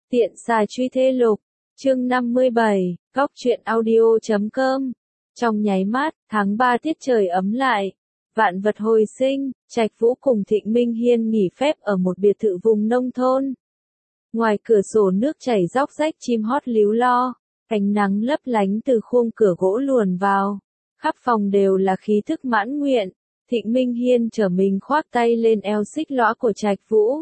Tiện xài truy thế lục, chương 57, góc truyện audio.com. Trong nháy mắt, tháng 3 tiết trời ấm lại, vạn vật hồi sinh, Trạch Vũ cùng Thịnh Minh Hiên nghỉ phép ở một biệt thự vùng nông thôn. Ngoài cửa sổ nước chảy róc rách, chim hót líu lo, ánh nắng lấp lánh từ khung cửa gỗ luồn vào, khắp phòng đều là khí thức mãn nguyện. Thịnh Minh Hiên trở mình khoác tay lên eo xích lõa của Trạch Vũ.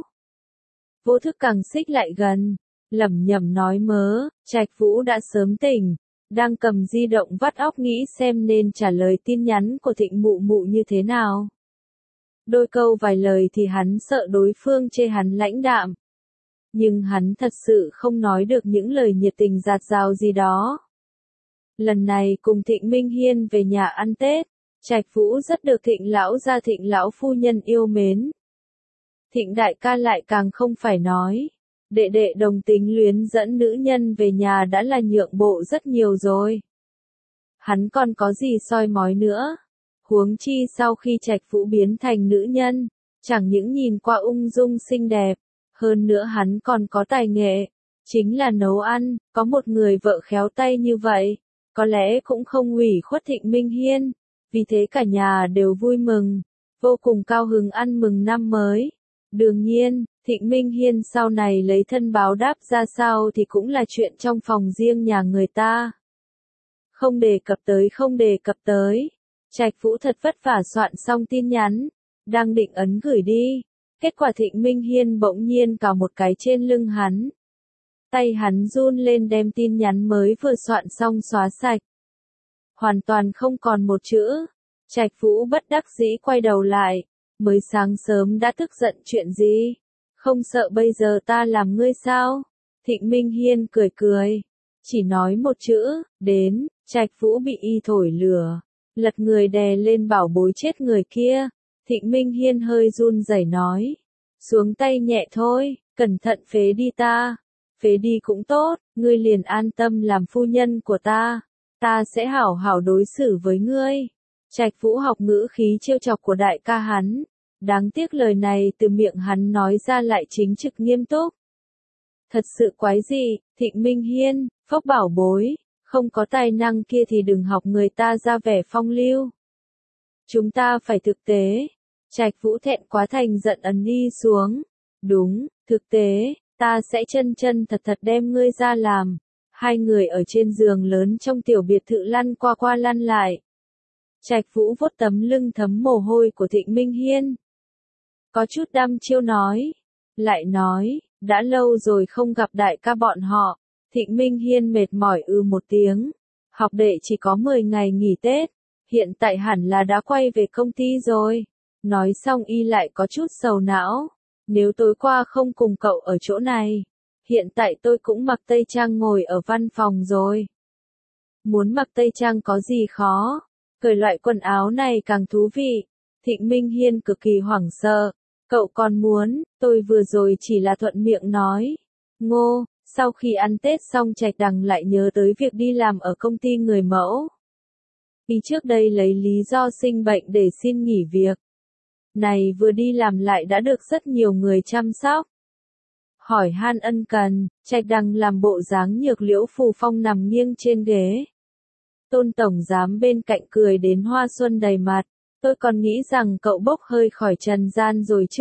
Vô thức càng xích lại gần, lẩm nhẩm nói mớ. Trạch Vũ đã sớm tỉnh, đang cầm di động vắt óc nghĩ xem nên trả lời tin nhắn của Thịnh mụ mụ như thế nào. Đôi câu vài lời thì hắn sợ đối phương chê hắn lãnh đạm. Nhưng hắn thật sự không nói được những lời nhiệt tình dạt dào gì đó. Lần này cùng Thịnh Minh Hiên về nhà ăn Tết, Trạch Vũ rất được Thịnh lão gia Thịnh lão phu nhân yêu mến. Thịnh đại ca lại càng không phải nói, đệ đệ đồng tính luyến dẫn nữ nhân về nhà đã là nhượng bộ rất nhiều rồi. Hắn còn có gì soi mói nữa, huống chi sau khi Trạch Vũ biến thành nữ nhân, chẳng những nhìn qua ung dung xinh đẹp, hơn nữa hắn còn có tài nghệ, chính là nấu ăn, có một người vợ khéo tay như vậy, có lẽ cũng không ủy khuất Thịnh Minh Hiên. Vì thế cả nhà đều vui mừng, vô cùng cao hứng ăn mừng năm mới. Đương nhiên, Thịnh Minh Hiên sau này lấy thân báo đáp ra sao thì cũng là chuyện trong phòng riêng nhà người ta. Không đề cập tới. Trạch Vũ thật vất vả soạn xong tin nhắn, đang định ấn gửi đi. Kết quả Thịnh Minh Hiên bỗng nhiên cào một cái trên lưng hắn. Tay hắn run lên đem tin nhắn mới vừa soạn xong xóa sạch. Hoàn toàn không còn một chữ. Trạch Vũ bất đắc dĩ quay đầu lại. Mới sáng sớm đã tức giận chuyện gì? Không sợ bây giờ ta làm ngươi sao? Thịnh Minh Hiên cười cười. Chỉ nói một chữ, đến. Trạch Vũ bị y thổi lửa. Lật người đè lên bảo bối chết người kia. Thịnh Minh Hiên hơi run rẩy nói. Xuống tay nhẹ thôi, cẩn thận phế đi ta. Phế đi cũng tốt, ngươi liền an tâm làm phu nhân của ta. Ta sẽ hảo hảo đối xử với ngươi. Trạch Vũ học ngữ khí trêu chọc của đại ca hắn. Đáng tiếc lời này từ miệng hắn nói ra lại chính trực nghiêm túc. Thật sự quái dị, Thịnh Minh Hiên, phốc bảo bối, không có tài năng kia thì đừng học người ta ra vẻ phong lưu. Chúng ta phải thực tế. Trạch Vũ thẹn quá thành giận ấn đi xuống. Đúng, thực tế, ta sẽ chân chân thật thật đem ngươi ra làm. Hai người ở trên giường lớn trong tiểu biệt thự lăn qua qua lăn lại. Trạch Vũ vuốt tấm lưng thấm mồ hôi của Thịnh Minh Hiên. Có chút đăm chiêu nói. Lại nói, đã lâu rồi không gặp đại ca bọn họ. Thịnh Minh Hiên mệt mỏi một tiếng. Học đệ chỉ có 10 ngày nghỉ Tết. Hiện tại hẳn là đã quay về công ty rồi. Nói xong y lại có chút sầu não. Nếu tối qua không cùng cậu ở chỗ này. Hiện tại tôi cũng mặc tây trang ngồi ở văn phòng rồi. Muốn mặc tây trang có gì khó. Cởi loại quần áo này càng thú vị. Thịnh Minh Hiên cực kỳ hoảng sợ. Cậu còn muốn, tôi vừa rồi chỉ là thuận miệng nói. Ngô, sau khi ăn Tết xong Trạch Đằng lại nhớ tới việc đi làm ở công ty người mẫu. Y trước đây lấy lý do sinh bệnh để xin nghỉ việc. Này vừa đi làm lại đã được rất nhiều người chăm sóc. Hỏi han ân cần, Trạch Đằng làm bộ dáng nhược liễu phù phong nằm nghiêng trên ghế. Tôn tổng giám bên cạnh cười đến hoa xuân đầy mặt, tôi còn nghĩ rằng cậu bốc hơi khỏi trần gian rồi chứ.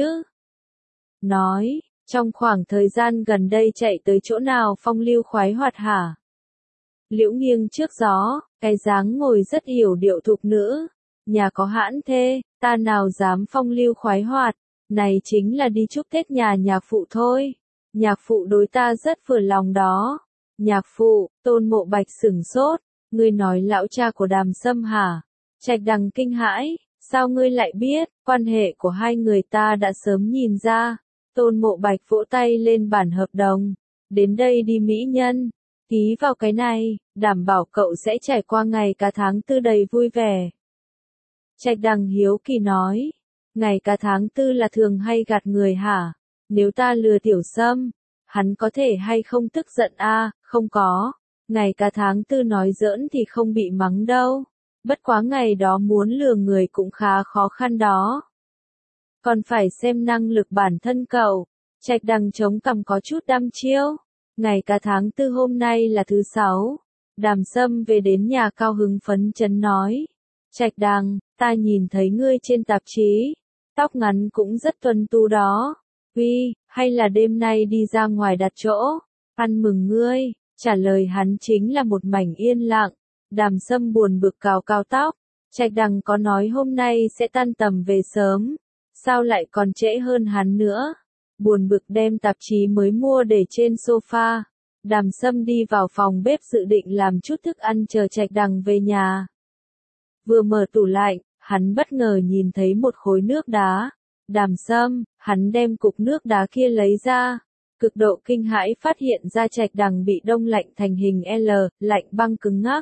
Nói, trong khoảng thời gian gần đây chạy tới chỗ nào phong lưu khoái hoạt hả? Liễu nghiêng trước gió, cái dáng ngồi rất hiểu điệu thục nữ. Nhà có hãn thê, ta nào dám phong lưu khoái hoạt, này chính là đi chúc Tết nhà nhạc phụ thôi. Nhạc phụ đối ta rất vừa lòng đó. Nhạc phụ, Tôn Mộ Bạch sửng sốt. Ngươi nói lão cha của Đàm Sâm hả? Trạch Đằng kinh hãi, sao ngươi lại biết? Quan hệ của hai người ta đã sớm nhìn ra. Tôn Mộ Bạch vỗ tay lên bản hợp đồng. Đến đây đi mỹ nhân. Ký vào cái này, đảm bảo cậu sẽ trải qua ngày cả tháng tư đầy vui vẻ. Trạch Đằng hiếu kỳ nói. Ngày cả tháng tư là thường hay gạt người hả? Nếu ta lừa Tiểu Sâm, hắn có thể hay không tức giận a? Không có. Ngày cả tháng tư nói giỡn thì không bị mắng đâu. Bất quá ngày đó muốn lừa người cũng khá khó khăn đó. Còn phải xem năng lực bản thân cậu. Trạch Đằng chống cằm có chút đăm chiêu. Ngày cả tháng tư hôm nay là thứ sáu. Đàm Sâm về đến nhà cao hứng phấn chấn nói. Trạch Đằng, ta nhìn thấy ngươi trên tạp chí. Tóc ngắn cũng rất tuấn tú đó. Uy, hay là đêm nay đi ra ngoài đặt chỗ. Ăn mừng ngươi. Trả lời hắn chính là một mảnh yên lặng. Đàm Sâm buồn bực cào cào tóc. Trạch Đằng có nói hôm nay sẽ tan tầm về sớm. Sao lại còn trễ hơn hắn nữa? Buồn bực đem tạp chí mới mua để trên sofa. Đàm Sâm đi vào phòng bếp dự định làm chút thức ăn chờ Trạch Đằng về nhà. Vừa mở tủ lạnh, hắn bất ngờ nhìn thấy một khối nước đá. Đàm Sâm, hắn đem cục nước đá kia lấy ra. Cực độ kinh hãi phát hiện ra Trạch Đằng bị đông lạnh thành hình L, lạnh băng cứng ngắc.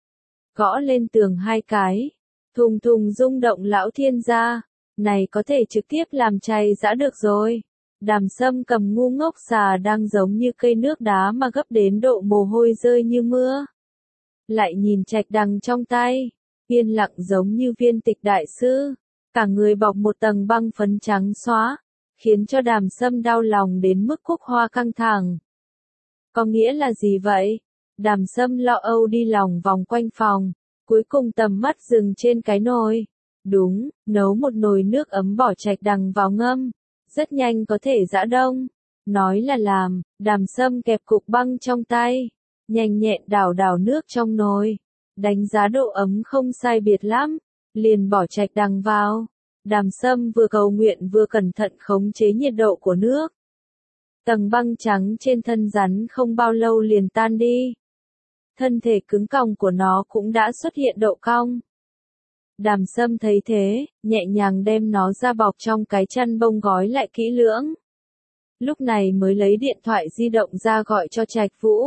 Gõ lên tường 2 cái. Thùng thùng rung động lão thiên gia. Này có thể trực tiếp làm chay giã được rồi. Đàm Sâm cầm ngu ngốc xà đang giống như cây nước đá mà gấp đến độ mồ hôi rơi như mưa. Lại nhìn Trạch Đằng trong tay, yên lặng giống như viên tịch đại sư, cả người bọc một tầng băng phấn trắng xóa, khiến cho Đàm Sâm đau lòng đến mức cúc hoa căng thẳng. Có nghĩa là gì vậy? Đàm Sâm lo âu đi lòng vòng quanh phòng, cuối cùng tầm mắt dừng trên cái nồi. Đúng, nấu một nồi nước ấm bỏ Trạch Đằng vào ngâm. Rất nhanh có thể giã đông. Nói là làm, Đàm Sâm kẹp cục băng trong tay. Nhanh nhẹn đảo đảo nước trong nồi. Đánh giá độ ấm không sai biệt lắm. Liền bỏ Trạch Đằng vào. Đàm Sâm vừa cầu nguyện vừa cẩn thận khống chế nhiệt độ của nước. Tầng băng trắng trên thân rắn không bao lâu liền tan đi. Thân thể cứng còng của nó cũng đã xuất hiện độ cong. Đàm Sâm thấy thế, nhẹ nhàng đem nó ra bọc trong cái chăn bông gói lại kỹ lưỡng. Lúc này mới lấy điện thoại di động ra gọi cho Trạch Vũ.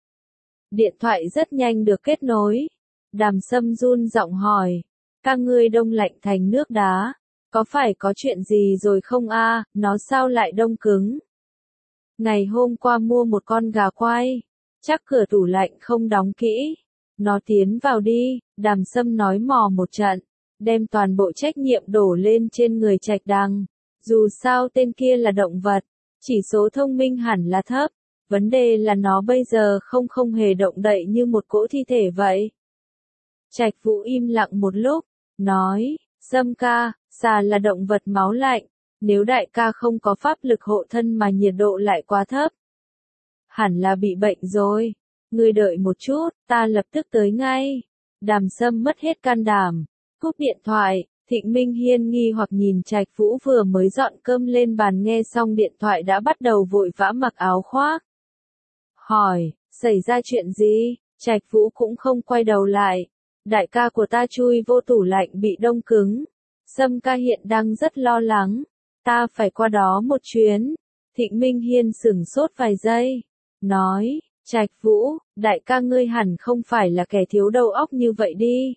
Điện thoại rất nhanh được kết nối. Đàm Sâm run giọng hỏi. Các ngươi đông lạnh thành nước đá. Có phải có chuyện gì rồi không a? Nó sao lại đông cứng? Ngày hôm qua mua một con gà quay. Chắc cửa tủ lạnh không đóng kỹ. Nó tiến vào đi, Đàm Sâm nói mò một trận, đem toàn bộ trách nhiệm đổ lên trên người Trạch Đằng. Dù sao tên kia là động vật, chỉ số thông minh hẳn là thấp, vấn đề là nó bây giờ không hề động đậy như một cỗ thi thể vậy. Trạch Vũ im lặng một lúc, nói, Sâm ca, xà là động vật máu lạnh, nếu đại ca không có pháp lực hộ thân mà nhiệt độ lại quá thấp, hẳn là bị bệnh rồi. Ngươi đợi một chút, ta lập tức tới ngay. Đàm Sâm mất hết can đảm. Cúp điện thoại, Thịnh Minh Hiên nghi hoặc nhìn Trạch Vũ vừa mới dọn cơm lên bàn nghe xong điện thoại đã bắt đầu vội vã mặc áo khoác. Hỏi, xảy ra chuyện gì? Trạch Vũ cũng không quay đầu lại. Đại ca của ta chui vô tủ lạnh bị đông cứng. Sâm ca hiện đang rất lo lắng. Ta phải qua đó một chuyến. Thịnh Minh Hiên sửng sốt vài giây. Nói. Trạch Vũ, đại ca ngươi hẳn không phải là kẻ thiếu đầu óc như vậy đi.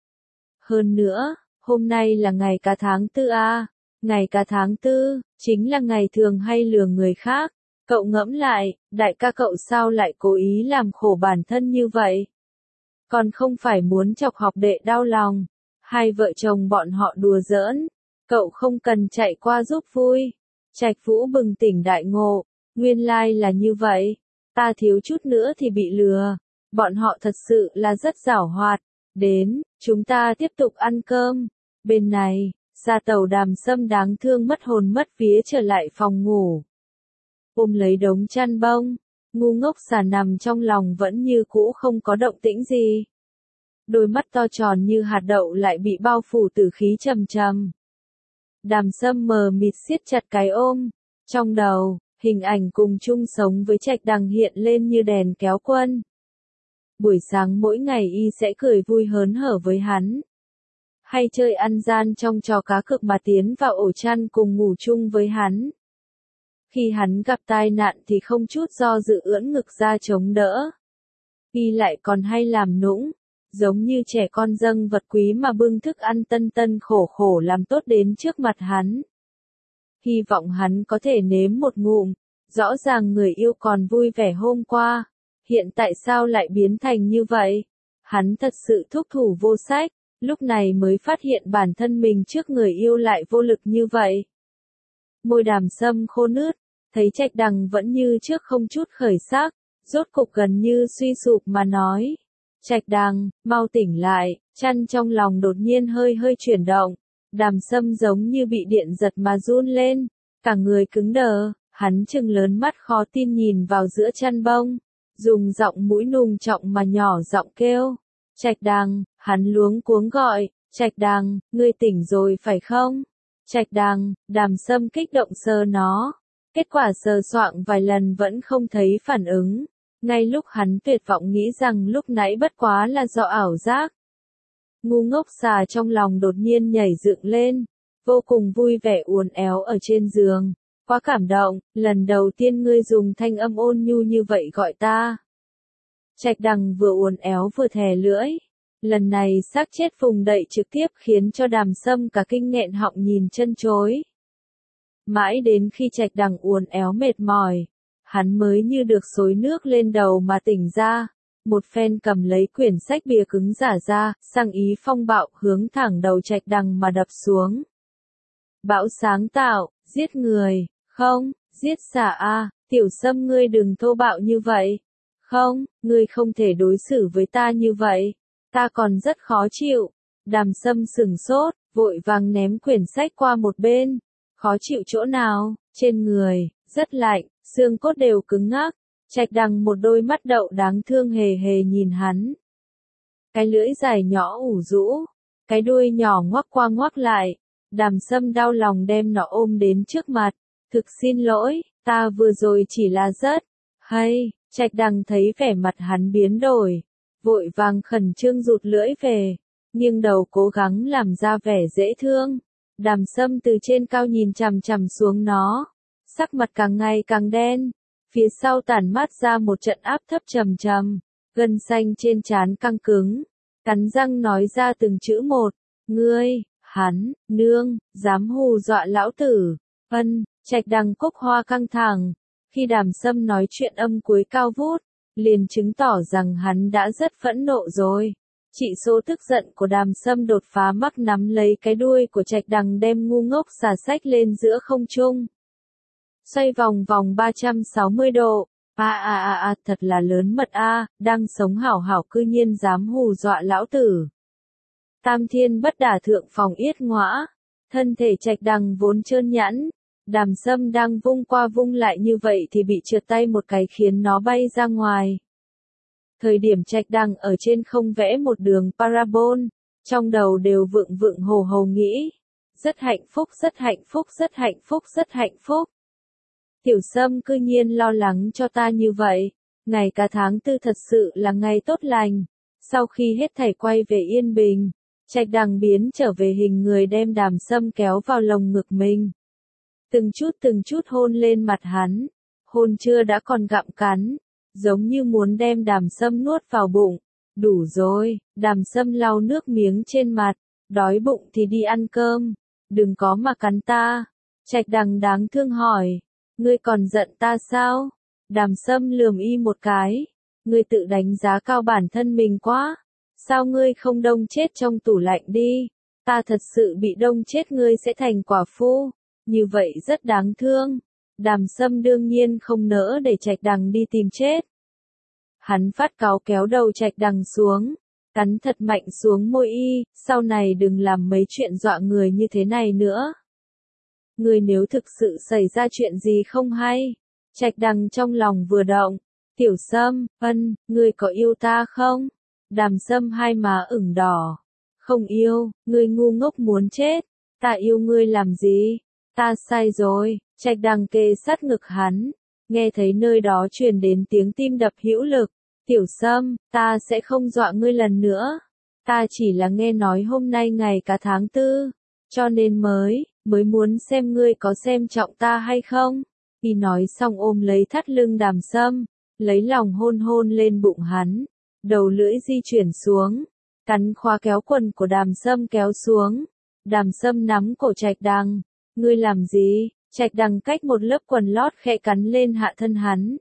Hơn nữa, hôm nay là ngày cả tháng tư à, ngày cả tháng tư, chính là ngày thường hay lừa người khác. Cậu ngẫm lại, đại ca cậu sao lại cố ý làm khổ bản thân như vậy? Còn không phải muốn chọc học đệ đau lòng. Hai vợ chồng bọn họ đùa giỡn, cậu không cần chạy qua giúp vui. Trạch Vũ bừng tỉnh đại ngộ, nguyên lai là như vậy. Ta thiếu chút nữa thì bị lừa. Bọn họ thật sự là rất giảo hoạt. Đến, chúng ta tiếp tục ăn cơm. Bên này, Gia Tẩu Đàm Sâm đáng thương mất hồn mất vía trở lại phòng ngủ. Ôm lấy đống chăn bông, ngu ngốc xà nằm trong lòng vẫn như cũ không có động tĩnh gì. Đôi mắt to tròn như hạt đậu lại bị bao phủ tử khí trầm trầm. Đàm Sâm mờ mịt siết chặt cái ôm. Trong đầu, hình ảnh cùng chung sống với Trạch Đằng hiện lên như đèn kéo quân. Buổi sáng mỗi ngày y sẽ cười vui hớn hở với hắn. Hay chơi ăn gian trong trò cá cược mà tiến vào ổ chăn cùng ngủ chung với hắn. Khi hắn gặp tai nạn thì không chút do dự ưỡn ngực ra chống đỡ. Y lại còn hay làm nũng, giống như trẻ con dâng vật quý mà bưng thức ăn tân tân khổ khổ làm tốt đến trước mặt hắn. Hy vọng hắn có thể nếm một ngụm, rõ ràng người yêu còn vui vẻ hôm qua, hiện tại sao lại biến thành như vậy? Hắn thật sự thúc thủ vô sách, lúc này mới phát hiện bản thân mình trước người yêu lại vô lực như vậy. Môi Đàm Sâm khô nứt, thấy Trạch Đằng vẫn như trước không chút khởi sắc, rốt cục gần như suy sụp mà nói. Trạch Đằng, mau tỉnh lại, chăn trong lòng đột nhiên hơi hơi chuyển động. Đàm Sâm giống như bị điện giật mà run lên, cả người cứng đờ, hắn trừng lớn mắt khó tin nhìn vào giữa chăn bông, dùng giọng mũi nùng trọng mà nhỏ giọng kêu. Trạch Đằng, hắn luống cuống gọi, Trạch Đằng, ngươi tỉnh rồi phải không? Trạch Đằng, Đàm Sâm kích động sờ nó. Kết quả sờ soạng vài lần vẫn không thấy phản ứng. Ngay lúc hắn tuyệt vọng nghĩ rằng lúc nãy bất quá là do ảo giác. Ngu ngốc xà trong lòng đột nhiên nhảy dựng lên, vô cùng vui vẻ uốn éo ở trên giường. Quá cảm động, lần đầu tiên ngươi dùng thanh âm ôn nhu như vậy gọi ta. Trạch Đằng vừa uốn éo vừa thè lưỡi. Lần này xác chết vùng đậy trực tiếp khiến cho Đàm Sâm cả kinh nghẹn họng nhìn chân chối. Mãi đến khi Trạch Đằng uốn éo mệt mỏi, hắn mới như được xối nước lên đầu mà tỉnh ra. Một phen cầm lấy quyển sách bìa cứng giả ra, sang ý phong bạo hướng thẳng đầu Trạch Đằng mà đập xuống. Bão sáng tạo, giết người, không, giết xà a, Tiểu Sâm ngươi đừng thô bạo như vậy. Không, ngươi không thể đối xử với ta như vậy. Ta còn rất khó chịu. Đàm Sâm sửng sốt, vội vàng ném quyển sách qua một bên. Khó chịu chỗ nào? Trên người, rất lạnh, xương cốt đều cứng ngắc. Trạch Đằng một đôi mắt đậu đáng thương hề hề nhìn hắn. Cái lưỡi dài nhỏ ủ rũ, cái đuôi nhỏ ngoắc qua ngoắc lại. Đàm Sâm đau lòng đem nó ôm đến trước mặt. Thực xin lỗi, ta vừa rồi chỉ là rất hay. Trạch Đằng thấy vẻ mặt hắn biến đổi, vội vàng khẩn trương rụt lưỡi về, nghiêng đầu cố gắng làm ra vẻ dễ thương. Đàm Sâm từ trên cao nhìn chằm chằm xuống nó, sắc mặt càng ngày càng đen, phía sau tản mát ra một trận áp thấp trầm trầm, gân xanh trên trán căng cứng, cắn răng nói ra từng chữ một, ngươi, hắn, nương, dám hù dọa lão tử. Trạch Đằng cúc hoa căng thẳng, khi Đàm Sâm nói chuyện âm cuối cao vút, liền chứng tỏ rằng hắn đã rất phẫn nộ rồi. Chỉ số tức giận của Đàm Sâm đột phá mắc nắm lấy cái đuôi của Trạch Đằng đem ngu ngốc xà sách lên giữa không trung. Xoay vòng vòng 360 độ. Thật là lớn mật a, đang sống hảo hảo cư nhiên dám hù dọa lão tử. Tam thiên bất đả thượng phòng yết ngõa. Thân thể Trạch Đằng vốn trơn nhẵn. Đàm Sâm đang vung qua vung lại như vậy thì bị trượt tay một cái khiến nó bay ra ngoài. Thời điểm Trạch Đằng ở trên không vẽ một đường parabol, trong đầu đều vượng vượng hồ hồ nghĩ. Rất hạnh phúc, rất hạnh phúc, rất hạnh phúc, rất hạnh phúc. Tiểu Sâm cư nhiên lo lắng cho ta như vậy. Ngày cả tháng tư thật sự là ngày tốt lành. Sau khi hết thảy quay về yên bình, Trạch Đằng biến trở về hình người đem Đàm Sâm kéo vào lồng ngực mình. Từng chút hôn lên mặt hắn. Hôn chưa đã còn gặm cắn, giống như muốn đem Đàm Sâm nuốt vào bụng. Đủ rồi, Đàm Sâm lau nước miếng trên mặt, đói bụng thì đi ăn cơm, đừng có mà cắn ta. Trạch Đằng đáng thương hỏi, ngươi còn giận ta sao? Đàm Sâm lườm y một cái, ngươi tự đánh giá cao bản thân mình quá, sao ngươi không đông chết trong tủ lạnh đi, ta thật sự bị đông chết ngươi sẽ thành quả phu, như vậy rất đáng thương. Đàm Sâm đương nhiên không nỡ để Trạch Đằng đi tìm chết. Hắn phát cáu kéo đầu Trạch Đằng xuống, cắn thật mạnh xuống môi y, sau này đừng làm mấy chuyện dọa người như thế này nữa. Ngươi nếu thực sự xảy ra chuyện gì không hay? Trạch Đằng trong lòng vừa động, Tiểu Sâm, ngươi có yêu ta không? Đàm Sâm hai má ửng đỏ. Không yêu, ngươi ngu ngốc muốn chết, ta yêu ngươi làm gì? Ta sai rồi. Trạch Đằng kề sát ngực hắn, nghe thấy nơi đó truyền đến tiếng tim đập hữu lực. Tiểu Sâm, ta sẽ không dọa ngươi lần nữa. Ta chỉ là nghe nói hôm nay ngày cả tháng tư, cho nên mới muốn xem ngươi có xem trọng ta hay không. Y nói xong ôm lấy thắt lưng Đàm Sâm, lấy lòng hôn hôn lên bụng hắn, đầu lưỡi di chuyển xuống, cắn khóa kéo quần của Đàm Sâm kéo xuống. Đàm Sâm nắm cổ Trạch Đằng, ngươi làm gì? Trạch Đằng cách một lớp quần lót khẽ cắn lên hạ thân hắn.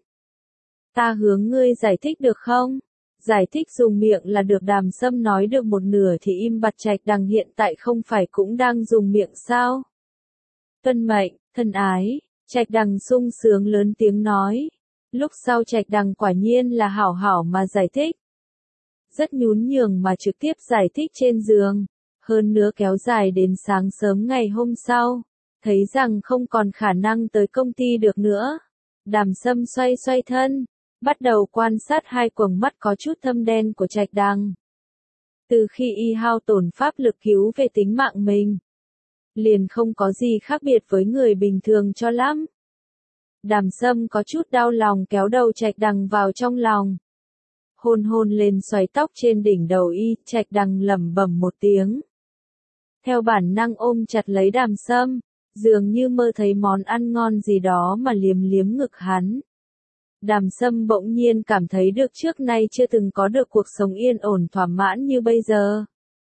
Ta hướng ngươi giải thích được không? Giải thích dùng miệng là được. Đàm Sâm nói được một nửa thì im bặt. Trạch Đằng hiện tại không phải cũng đang dùng miệng sao? Tuân mệnh, thân ái. Trạch Đằng sung sướng lớn tiếng nói. Lúc sau Trạch Đằng quả nhiên là hảo hảo mà giải thích. Rất nhún nhường mà trực tiếp giải thích trên giường, hơn nữa kéo dài đến sáng sớm ngày hôm sau, thấy rằng không còn khả năng tới công ty được nữa. Đàm Sâm xoay xoay thân, bắt đầu quan sát hai quầng mắt có chút thâm đen của Trạch Đằng. Từ khi y hao tổn pháp lực cứu về tính mạng mình, liền không có gì khác biệt với người bình thường cho lắm. Đàm Sâm có chút đau lòng kéo đầu Trạch Đằng vào trong lòng. Hôn hôn lên xoáy tóc trên đỉnh đầu y, Trạch Đằng lẩm bẩm một tiếng. Theo bản năng ôm chặt lấy Đàm Sâm, dường như mơ thấy món ăn ngon gì đó mà liếm liếm ngực hắn. Đàm Sâm bỗng nhiên cảm thấy được trước nay chưa từng có được cuộc sống yên ổn thỏa mãn như bây giờ.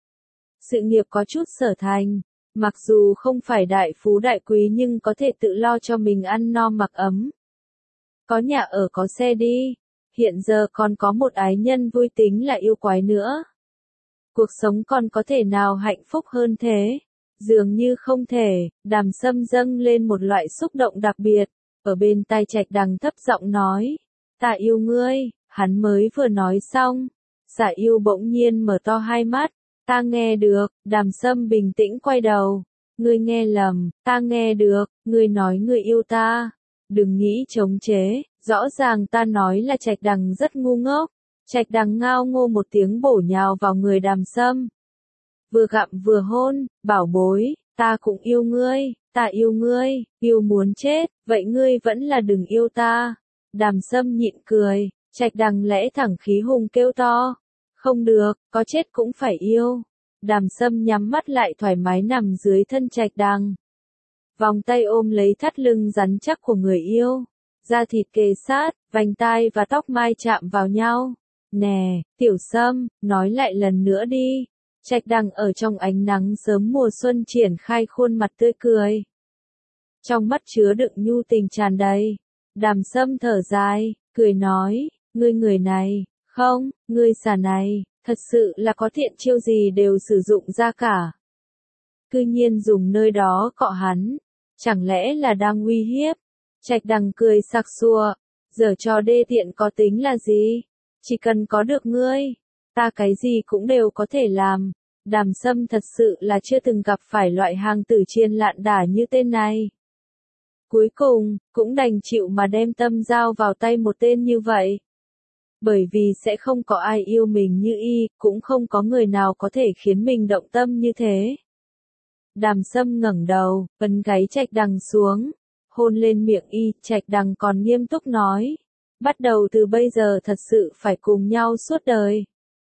Sự nghiệp có chút sở thành, mặc dù không phải đại phú đại quý nhưng có thể tự lo cho mình ăn no mặc ấm. Có nhà ở có xe đi, hiện giờ còn có một ái nhân vui tính là yêu quái nữa. Cuộc sống còn có thể nào hạnh phúc hơn thế? Dường như không thể. Đàm Sâm dâng lên một loại xúc động đặc biệt, ở bên tai Trạch Đằng thấp giọng nói, ta yêu ngươi. Hắn mới vừa nói xong, Dạ Yêu bỗng nhiên mở to hai mắt, ta nghe được. Đàm Sâm bình tĩnh quay đầu, ngươi nghe lầm, ta nghe được, ngươi nói ngươi yêu ta. Đừng nghĩ chống chế, rõ ràng ta nói là. Trạch Đằng rất ngu ngốc. Trạch Đằng ngao ngô một tiếng bổ nhào vào người Đàm Sâm. Vừa gặm vừa hôn, bảo bối, ta cũng yêu ngươi, ta yêu ngươi, yêu muốn chết, vậy ngươi vẫn là đừng yêu ta. Đàm Sâm nhịn cười, Trạch Đằng lẽ thẳng khí hùng kêu to. Không được, có chết cũng phải yêu. Đàm Sâm nhắm mắt lại thoải mái nằm dưới thân Trạch Đằng. Vòng tay ôm lấy thắt lưng rắn chắc của người yêu. Da thịt kề sát, vành tai và tóc mai chạm vào nhau. Nè, Tiểu Sâm, nói lại lần nữa đi. Trạch Đằng ở trong ánh nắng sớm mùa xuân triển khai khuôn mặt tươi cười. Trong mắt chứa đựng nhu tình tràn đầy. Đàm Sâm thở dài, cười nói, ngươi người này, không, ngươi xà này, thật sự là có thiện chiêu gì đều sử dụng ra cả. Cư nhiên dùng nơi đó cọ hắn, chẳng lẽ là đang uy hiếp? Trạch Đằng cười sặc sụa, giở trò đê tiện có tính là gì? Chỉ cần có được ngươi, ta cái gì cũng đều có thể làm. Đàm Sâm thật sự là chưa từng gặp phải loại hàng tử chiên lạn đả như tên này. Cuối cùng, cũng đành chịu mà đem tâm giao vào tay một tên như vậy. Bởi vì sẽ không có ai yêu mình như y, cũng không có người nào có thể khiến mình động tâm như thế. Đàm Sâm ngẩng đầu, ấn gáy Trạch Đằng xuống, hôn lên miệng y. Trạch Đằng còn nghiêm túc nói, bắt đầu từ bây giờ thật sự phải cùng nhau suốt đời.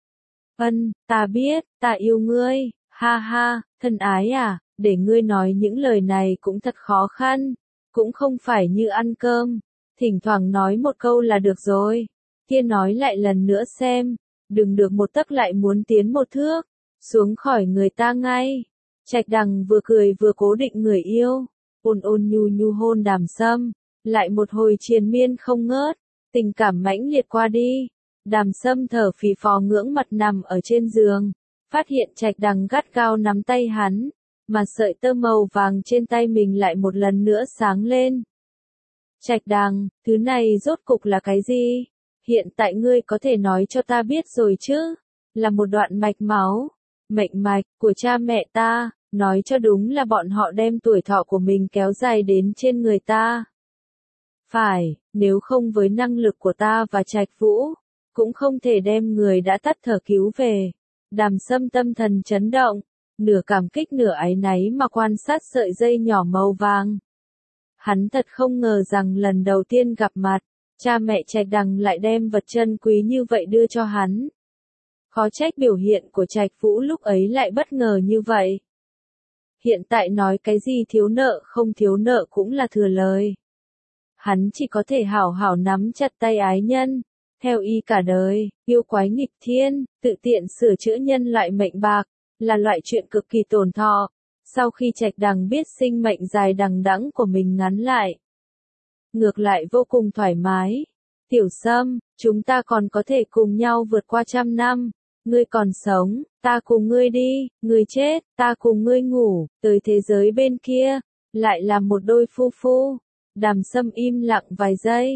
Ta biết, ta yêu ngươi, ha ha, thân ái à, để ngươi nói những lời này cũng thật khó khăn, cũng không phải như ăn cơm, thỉnh thoảng nói một câu là được rồi. Kia nói lại lần nữa xem, đừng được một tấc lại muốn tiến một thước, xuống khỏi người ta ngay. Trạch Đằng vừa cười vừa cố định người yêu, ôn ôn nhu nhu hôn Đàm Sâm, lại một hồi triền miên không ngớt, tình cảm mãnh liệt qua đi. Đàm Sâm thở phì phò ngưỡng mặt nằm ở trên giường, phát hiện Trạch Đằng gắt gao nắm tay hắn, mà sợi tơ màu vàng trên tay mình lại một lần nữa sáng lên. Trạch Đằng, thứ này rốt cục là cái gì? Hiện tại ngươi có thể nói cho ta biết rồi chứ? Là một đoạn mạch máu, mệnh mạch của cha mẹ ta, nói cho đúng là bọn họ đem tuổi thọ của mình kéo dài đến trên người ta. Phải, nếu không với năng lực của ta và Trạch Vũ, cũng không thể đem người đã tắt thở cứu về. Đàm Sâm tâm thần chấn động, nửa cảm kích nửa áy náy mà quan sát sợi dây nhỏ màu vàng. Hắn thật không ngờ rằng lần đầu tiên gặp mặt, cha mẹ Trạch Đằng lại đem vật chân quý như vậy đưa cho hắn. Khó trách biểu hiện của Trạch Vũ lúc ấy lại bất ngờ như vậy. Hiện tại nói cái gì thiếu nợ không thiếu nợ cũng là thừa lời. Hắn chỉ có thể hảo hảo nắm chặt tay ái nhân. Theo y cả đời, yêu quái nghịch thiên, tự tiện sửa chữa nhân loại mệnh bạc, là loại chuyện cực kỳ tổn thọ. Sau khi Trạch Đằng biết sinh mệnh dài đằng đẵng của mình ngắn lại, ngược lại vô cùng thoải mái. Tiểu Sâm, chúng ta còn có thể cùng nhau vượt qua 100 năm. Ngươi còn sống, ta cùng ngươi đi, ngươi chết, ta cùng ngươi ngủ, tới thế giới bên kia, lại là một đôi phu phu. Đàm Sâm im lặng vài giây,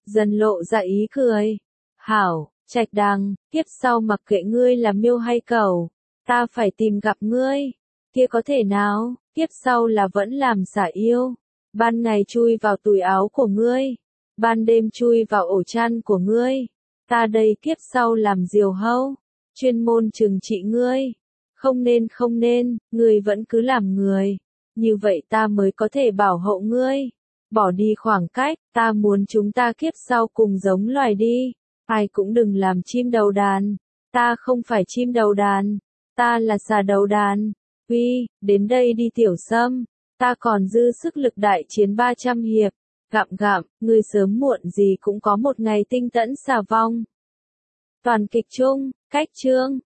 dần lộ ra ý cười. Hảo, Trạch Đằng, kiếp sau mặc kệ ngươi là miêu hay cẩu, ta phải tìm gặp ngươi. Kia có thể nào, kiếp sau là vẫn làm xả yêu. Ban ngày chui vào túi áo của ngươi, ban đêm chui vào ổ chăn của ngươi. Ta đây kiếp sau làm diều hâu, chuyên môn trừng trị ngươi. Không nên, ngươi vẫn cứ làm người. Như vậy ta mới có thể bảo hộ ngươi. Bỏ đi khoảng cách, ta muốn chúng ta kiếp sau cùng giống loài đi. Ai cũng đừng làm chim đầu đàn. Ta không phải chim đầu đàn, ta là xà đầu đàn. Uy, đến đây đi Tiểu Sâm, ta còn dư sức lực đại chiến 300 hiệp. Gặm, ngươi sớm muộn gì cũng có một ngày tinh tẫn xà vong. Toàn kịch chung, cách chương.